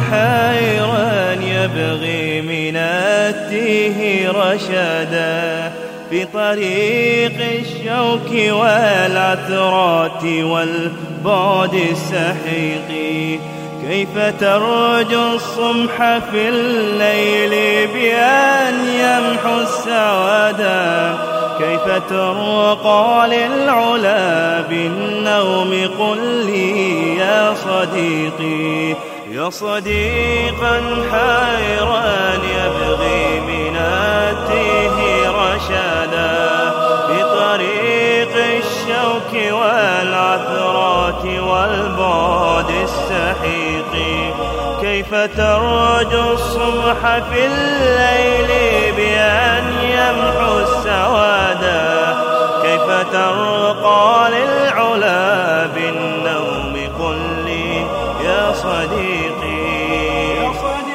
حيران يبغي من التيه رشدا في طريق الشوك والعثرات والبعد السحيق. كيف ترجو الصبح في الليل بأن يمحو السوادا؟ كيف ترقى للعلا بالنوم؟ قل لي يا صديقي يا صديقا حيران يبغي من التيه رشدا في طريق الشوك والعثرات والبعد السحيق. كيف ترجو الصبح في الليل بأن يمحو السوادا؟ كيف ترقى للعلا بالنوم؟ قل لي يا صديقي يا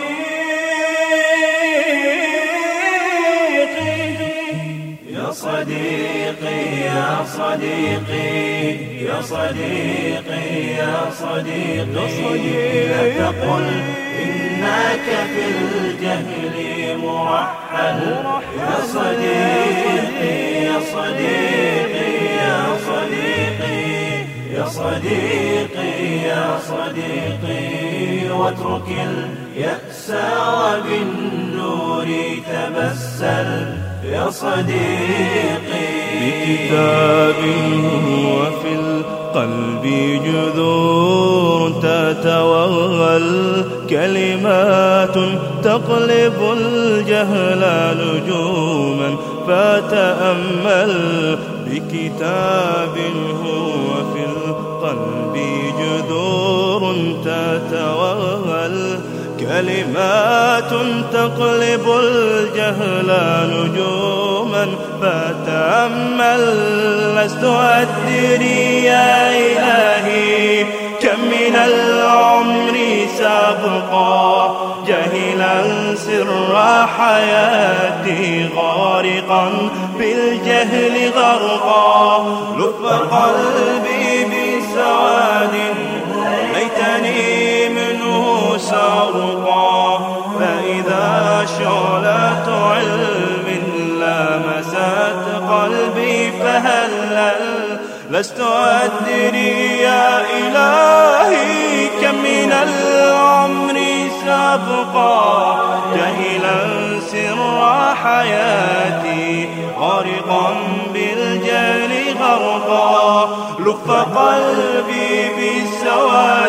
صديقي يا صديقي يا صديقي يا صديقي لا تقل إنك في الجهل مرحل. يا صديقي يا صديقي يا صديقي يا صديقي يا صديقي واترك اليأس وبالنور تبسل. يا صديقي بكتاب وفي القلب جذور تتوغل كلمات تقلب الجهل نجوما فتأمل. بكتاب هو في القلب جذور تتوغل كلمات تقلب الجهل نجوما فتأمل. لست أدري يا إلهي كم من العمر سأبقى جاهلا سر حياتي غارقا بالجهل غرقا. لف قلبي بسواد ليتني منه سأرقى. فإذا شعلة علم لمست قلبي فهلل. لست أدري يا إلهي كم من العمر سأبقى جاهلا سر حياتي غارقا بالجهل غرقا. لف قلبي بالسواد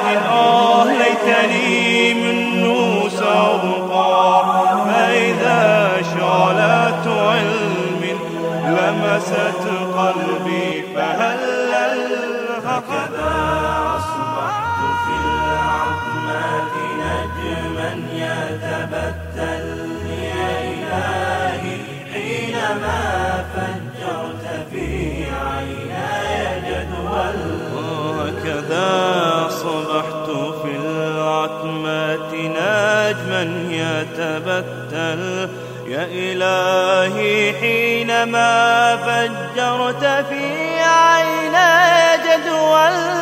ليتني منه سأرقى. فإذا شعلة علم لمست قلبي فهلل. هكذا أصبحت في العظمات نجما يتبتل يا إلهي حينما فجرت في عيناي جدول. وهكذا أصبحت في العتمات نجما يتبتل يا إلهي حينما فجرت في عيناي جدول.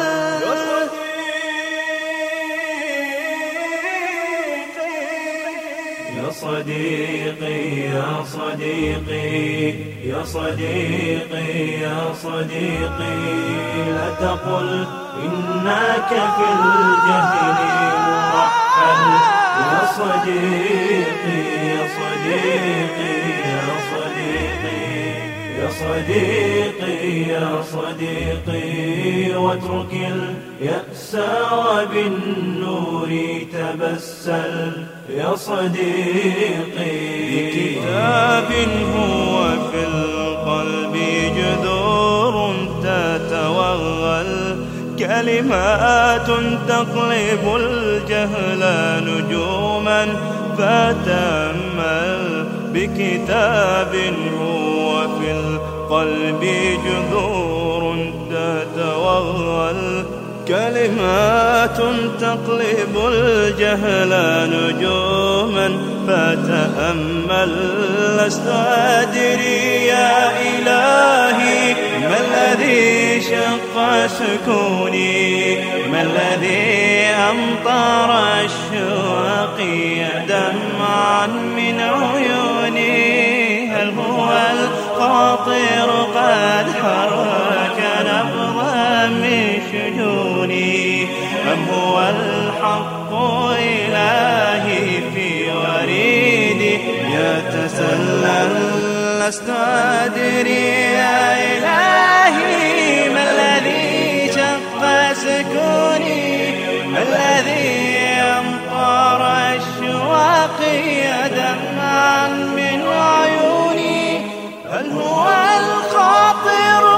يا صديقي يا صديقي يا صديقي يا صديقي لا تقل إنك في الجهل مرحل. يا صديقي يا صديقي يا صديقي يا صديقي يا صديقي واترك اليأس وبالنور تبسل. يا صديقي بكتاب هو في القلب جذور تتوغل كلمات تقلب الجهل نجوما فتأمل. بكتاب هو في القلب جذور تتوغل كلمات تقلب الجهل نجوما فتأمل. لست أدري يا إلهي ما الذي شق سكوني؟ ما الذي أمطر الشواء؟ أشواقي دمعا من عيوني، هل هو الخاطر قد حرك نبضا من شجوني، أم هو الحق إلهي في وريدي يتسلل؟ لست أدري يا إلهي ما الذي شق سكوني، ما الذي أمطر أشواقي دمعا من عيوني، هل هو الخاطر